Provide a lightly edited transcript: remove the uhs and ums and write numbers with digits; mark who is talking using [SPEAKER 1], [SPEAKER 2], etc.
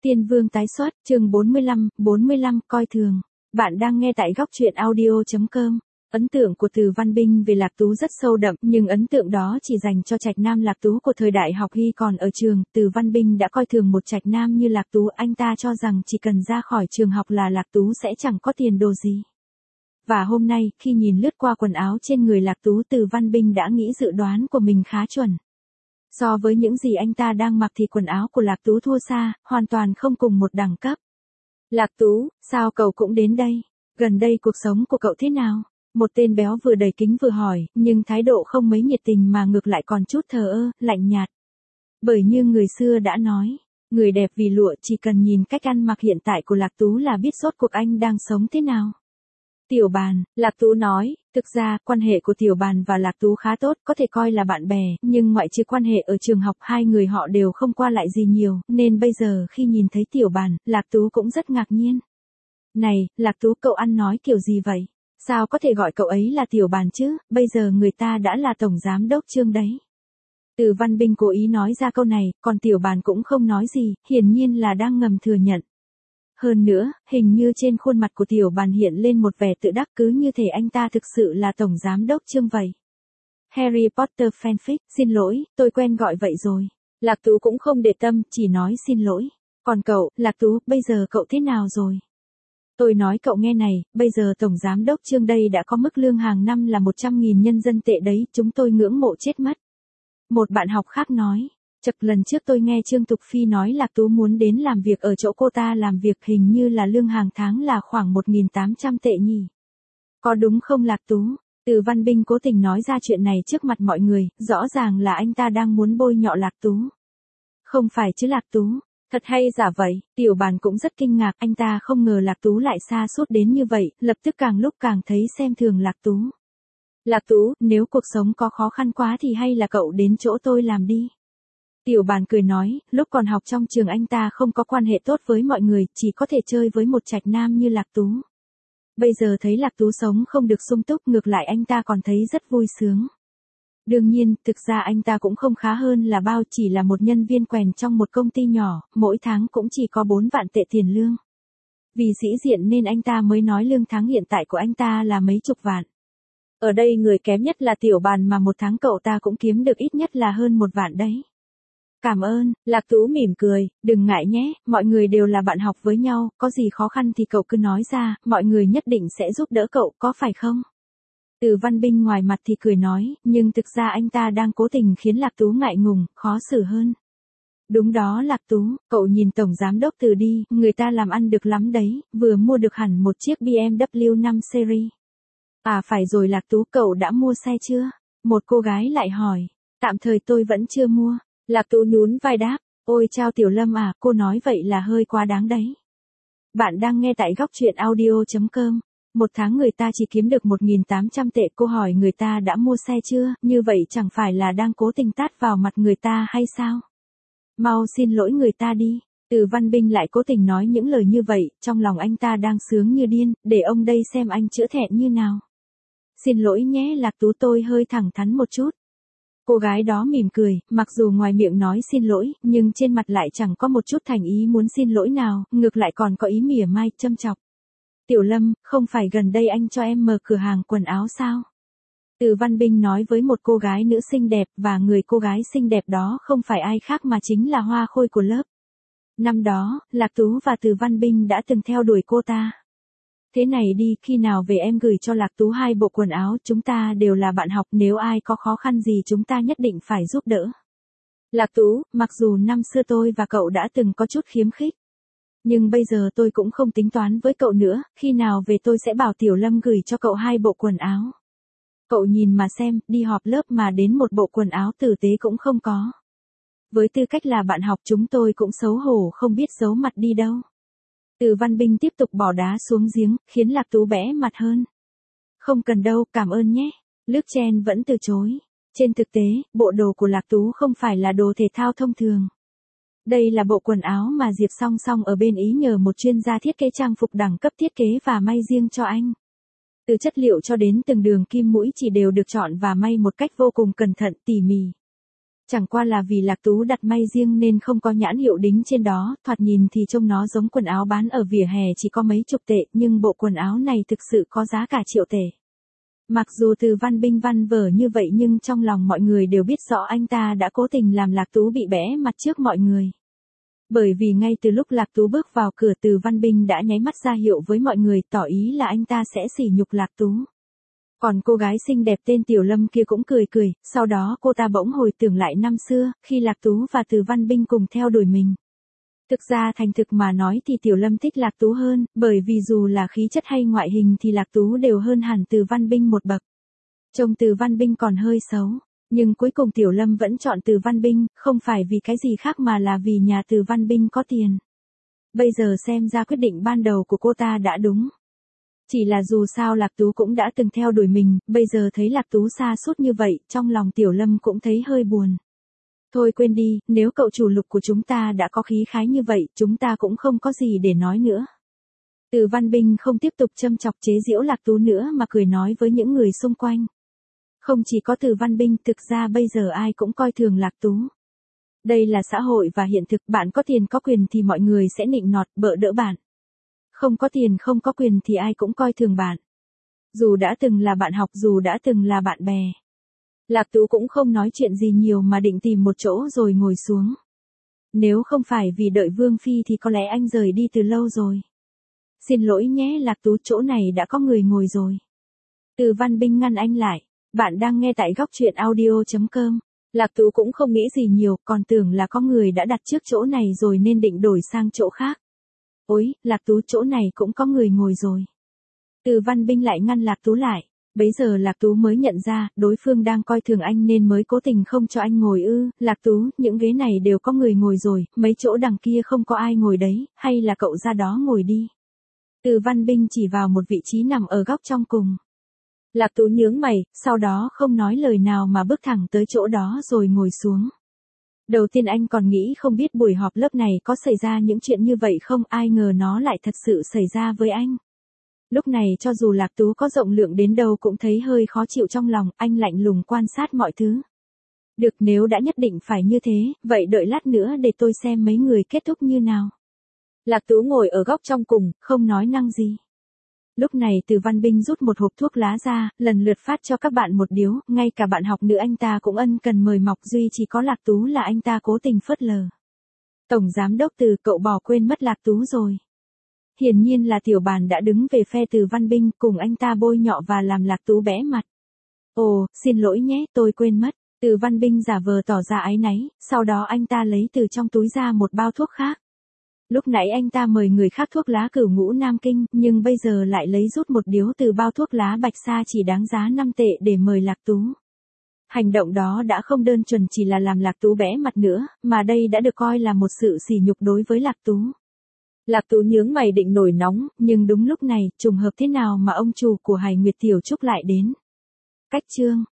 [SPEAKER 1] Tiên Vương tái xuất, chương 45, coi thường. Bạn đang nghe tại góc truyện audio.com. Ấn tượng của Từ Văn Binh về Lạc Tú rất sâu đậm, nhưng ấn tượng đó chỉ dành cho trạch nam Lạc Tú của thời đại học khi còn ở trường. Từ Văn Binh đã coi thường một trạch nam như Lạc Tú, anh ta cho rằng chỉ cần ra khỏi trường học là Lạc Tú sẽ chẳng có tiền đồ gì. Và hôm nay, khi nhìn lướt qua quần áo trên người Lạc Tú, Từ Văn Binh đã nghĩ dự đoán của mình khá chuẩn. So với những gì anh ta đang mặc thì quần áo của Lạc Tú thua xa, hoàn toàn không cùng một đẳng cấp. Lạc Tú, sao cậu cũng đến đây? Gần đây cuộc sống của cậu thế nào? Một tên béo vừa đầy kính vừa hỏi, nhưng thái độ không mấy nhiệt tình mà ngược lại còn chút thờ ơ, lạnh nhạt. Bởi như người xưa đã nói, người đẹp vì lụa, chỉ cần nhìn cách ăn mặc hiện tại của Lạc Tú là biết rốt cuộc anh đang sống thế nào. Tiểu Bàn, Lạc Tú nói, thực ra, quan hệ của Tiểu Bàn và Lạc Tú khá tốt, có thể coi là bạn bè, nhưng ngoại trừ quan hệ ở trường học hai người họ đều không qua lại gì nhiều, nên bây giờ khi nhìn thấy Tiểu Bàn, Lạc Tú cũng rất ngạc nhiên. Này, Lạc Tú, cậu ăn nói kiểu gì vậy? Sao có thể gọi cậu ấy là Tiểu Bàn chứ, bây giờ người ta đã là tổng giám đốc Trương đấy. Từ Văn Binh cố ý nói ra câu này, còn Tiểu Bàn cũng không nói gì, hiển nhiên là đang ngầm thừa nhận. Hơn nữa, hình như trên khuôn mặt của Tiểu Bàn hiện lên một vẻ tự đắc, cứ như thể anh ta thực sự là tổng giám đốc Trương vậy. Harry Potter fanfic, xin lỗi, tôi quen gọi vậy rồi. Lạc Tú cũng không để tâm, chỉ nói xin lỗi. Còn cậu, Lạc Tú, bây giờ cậu thế nào rồi? Tôi nói cậu nghe này, bây giờ tổng giám đốc Trương đây đã có mức lương hàng năm là 100.000 nhân dân tệ đấy, chúng tôi ngưỡng mộ chết mất. Một bạn học khác nói. Chật, lần trước tôi nghe Trương Tục Phi nói Lạc Tú muốn đến làm việc ở chỗ cô ta làm việc, hình như là lương hàng tháng là khoảng 1.800 tệ nhỉ. Có đúng không Lạc Tú? Từ Văn Binh cố tình nói ra chuyện này trước mặt mọi người, rõ ràng là anh ta đang muốn bôi nhọ Lạc Tú. Không phải chứ Lạc Tú, thật hay giả vậy? Tiểu Bàn cũng rất kinh ngạc, anh ta không ngờ Lạc Tú lại sa sút đến như vậy, lập tức càng lúc càng thấy xem thường Lạc Tú. Lạc Tú, nếu cuộc sống có khó khăn quá thì hay là cậu đến chỗ tôi làm đi. Tiểu Bàn cười nói, lúc còn học trong trường anh ta không có quan hệ tốt với mọi người, chỉ có thể chơi với một trạch nam như Lạc Tú. Bây giờ thấy Lạc Tú sống không được sung túc, ngược lại anh ta còn thấy rất vui sướng. Đương nhiên, thực ra anh ta cũng không khá hơn là bao, chỉ là một nhân viên quèn trong một công ty nhỏ, mỗi tháng cũng chỉ có 4 vạn tệ tiền lương. Vì sĩ diện nên anh ta mới nói lương tháng hiện tại của anh ta là mấy chục vạn. Ở đây người kém nhất là Tiểu Bàn mà một tháng cậu ta cũng kiếm được ít nhất là hơn 1 vạn đấy. Cảm ơn, Lạc Tú mỉm cười, đừng ngại nhé, mọi người đều là bạn học với nhau, có gì khó khăn thì cậu cứ nói ra, mọi người nhất định sẽ giúp đỡ cậu, có phải không? Từ Văn Binh ngoài mặt thì cười nói, nhưng thực ra anh ta đang cố tình khiến Lạc Tú ngại ngùng, khó xử hơn. Đúng đó Lạc Tú, cậu nhìn tổng giám đốc Từ đi, người ta làm ăn được lắm đấy, vừa mua được hẳn một chiếc BMW 5 Series. À phải rồi Lạc Tú, cậu đã mua xe chưa? Một cô gái lại hỏi, tạm thời tôi vẫn chưa mua. Lạc Tú nhún vai đáp, ôi chao Tiểu Lâm à, cô nói vậy là hơi quá đáng đấy. Bạn đang nghe tại góc truyện audio.com. Một tháng người ta chỉ kiếm được 1.800 tệ, cô hỏi người ta đã mua xe chưa, như vậy chẳng phải là đang cố tình tát vào mặt người ta hay sao? Mau xin lỗi người ta đi. Từ Văn Binh lại cố tình nói những lời như vậy, trong lòng anh ta đang sướng như điên, để ông đây xem anh chữa thẹn như nào. Xin lỗi nhé Lạc Tú, tôi hơi thẳng thắn một chút. Cô gái đó mỉm cười, mặc dù ngoài miệng nói xin lỗi, nhưng trên mặt lại chẳng có một chút thành ý muốn xin lỗi nào, ngược lại còn có ý mỉa mai, châm chọc. Tiểu Lâm, không phải gần đây anh cho em mở cửa hàng quần áo sao? Từ Văn Binh nói với một cô gái nữ xinh đẹp, và người cô gái xinh đẹp đó không phải ai khác mà chính là Hoa Khôi của lớp. Năm đó, Lạc Tú và Từ Văn Binh đã từng theo đuổi cô ta. Thế này đi, khi nào về em gửi cho Lạc Tú 2 bộ quần áo, chúng ta đều là bạn học, nếu ai có khó khăn gì chúng ta nhất định phải giúp đỡ. Lạc Tú, mặc dù năm xưa tôi và cậu đã từng có chút khiếm khích, nhưng bây giờ tôi cũng không tính toán với cậu nữa, khi nào về tôi sẽ bảo Tiểu Lâm gửi cho cậu 2 bộ quần áo. Cậu nhìn mà xem, đi họp lớp mà đến một bộ quần áo tử tế cũng không có. Với tư cách là bạn học chúng tôi cũng xấu hổ không biết giấu mặt đi đâu. Từ Văn Binh tiếp tục bỏ đá xuống giếng, khiến Lạc Tú bẽ mặt hơn. Không cần đâu, cảm ơn nhé. Lước Chen vẫn từ chối. Trên thực tế, bộ đồ của Lạc Tú không phải là đồ thể thao thông thường. Đây là bộ quần áo mà Diệp Song Song ở bên Ý nhờ một chuyên gia thiết kế trang phục đẳng cấp thiết kế và may riêng cho anh. Từ chất liệu cho đến từng đường kim mũi chỉ đều được chọn và may một cách vô cùng cẩn thận tỉ mỉ. Chẳng qua là vì Lạc Tú đặt may riêng nên không có nhãn hiệu đính trên đó, thoạt nhìn thì trông nó giống quần áo bán ở vỉa hè chỉ có mấy chục tệ, nhưng bộ quần áo này thực sự có giá cả triệu tệ. Mặc dù Từ Văn Binh văn vở như vậy nhưng trong lòng mọi người đều biết rõ anh ta đã cố tình làm Lạc Tú bị bẽ mặt trước mọi người. Bởi vì ngay từ lúc Lạc Tú bước vào cửa, Từ Văn Binh đã nháy mắt ra hiệu với mọi người, tỏ ý là anh ta sẽ sỉ nhục Lạc Tú. Còn cô gái xinh đẹp tên Tiểu Lâm kia cũng cười cười, sau đó cô ta bỗng hồi tưởng lại năm xưa, khi Lạc Tú và Từ Văn Binh cùng theo đuổi mình. Thực ra thành thực mà nói thì Tiểu Lâm thích Lạc Tú hơn, bởi vì dù là khí chất hay ngoại hình thì Lạc Tú đều hơn hẳn Từ Văn Binh một bậc. Trông Từ Văn Binh còn hơi xấu, nhưng cuối cùng Tiểu Lâm vẫn chọn Từ Văn Binh, không phải vì cái gì khác mà là vì nhà Từ Văn Binh có tiền. Bây giờ xem ra quyết định ban đầu của cô ta đã đúng. Chỉ là dù sao Lạc Tú cũng đã từng theo đuổi mình, bây giờ thấy Lạc Tú xa sút như vậy, trong lòng Tiểu Lâm cũng thấy hơi buồn. Thôi quên đi, nếu cậu chủ Lục của chúng ta đã có khí khái như vậy, chúng ta cũng không có gì để nói nữa. Từ Văn Binh không tiếp tục châm chọc chế giễu Lạc Tú nữa mà cười nói với những người xung quanh. Không chỉ có Từ Văn Binh, thực ra bây giờ ai cũng coi thường Lạc Tú. Đây là xã hội và hiện thực, bạn có tiền có quyền thì mọi người sẽ nịnh nọt, bợ đỡ bạn. Không có tiền không có quyền thì ai cũng coi thường bạn. Dù đã từng là bạn học, dù đã từng là bạn bè. Lạc Tú cũng không nói chuyện gì nhiều mà định tìm một chỗ rồi ngồi xuống. Nếu không phải vì đợi Vương Phi thì có lẽ anh rời đi từ lâu rồi. Xin lỗi nhé Lạc Tú, chỗ này đã có người ngồi rồi. Từ Văn Binh ngăn anh lại. Bạn đang nghe tại góc truyện audio.com. Lạc Tú cũng không nghĩ gì nhiều, còn tưởng là có người đã đặt trước chỗ này rồi nên định đổi sang chỗ khác. Ôi, Lạc Tú, chỗ này cũng có người ngồi rồi. Từ Văn Binh lại ngăn Lạc Tú lại. Bấy giờ Lạc Tú mới nhận ra, đối phương đang coi thường anh nên mới cố tình không cho anh ngồi ư. Lạc Tú, những ghế này đều có người ngồi rồi, mấy chỗ đằng kia không có ai ngồi đấy, hay là cậu ra đó ngồi đi. Từ Văn Binh chỉ vào một vị trí nằm ở góc trong cùng. Lạc Tú nhướng mày, sau đó không nói lời nào mà bước thẳng tới chỗ đó rồi ngồi xuống. Đầu tiên anh còn nghĩ không biết buổi họp lớp này có xảy ra những chuyện như vậy không, ai ngờ nó lại thật sự xảy ra với anh. Lúc này cho dù Lạc Tú có rộng lượng đến đâu cũng thấy hơi khó chịu trong lòng, anh lạnh lùng quan sát mọi thứ. Được, nếu đã nhất định phải như thế, vậy đợi lát nữa để tôi xem mấy người kết thúc như nào. Lạc Tú ngồi ở góc trong cùng, không nói năng gì. Lúc này Từ Văn Binh rút một hộp thuốc lá ra, lần lượt phát cho các bạn một điếu, ngay cả bạn học nữ anh ta cũng ân cần mời mọc, duy chỉ có Lạc Tú là anh ta cố tình phớt lờ. Tổng giám đốc Từ, cậu bỏ quên mất Lạc Tú rồi. Hiển nhiên là Tiểu Bàn đã đứng về phe Từ Văn Binh, cùng anh ta bôi nhọ và làm Lạc Tú bẽ mặt. Ồ, xin lỗi nhé, tôi quên mất. Từ Văn Binh giả vờ tỏ ra áy náy, sau đó anh ta lấy từ trong túi ra một bao thuốc khác. Lúc nãy anh ta mời người khác thuốc lá Cửu Ngũ Nam Kinh, nhưng bây giờ lại lấy rút một điếu từ bao thuốc lá Bạch Sa chỉ đáng giá 5 tệ để mời Lạc Tú. Hành động đó đã không đơn thuần chỉ là làm Lạc Tú bẽ mặt nữa, mà đây đã được coi là một sự sỉ nhục đối với Lạc Tú. Lạc Tú nhướng mày định nổi nóng, nhưng đúng lúc này, trùng hợp thế nào mà ông chủ của Hải Nguyệt Tiểu Trúc lại đến. Cách chương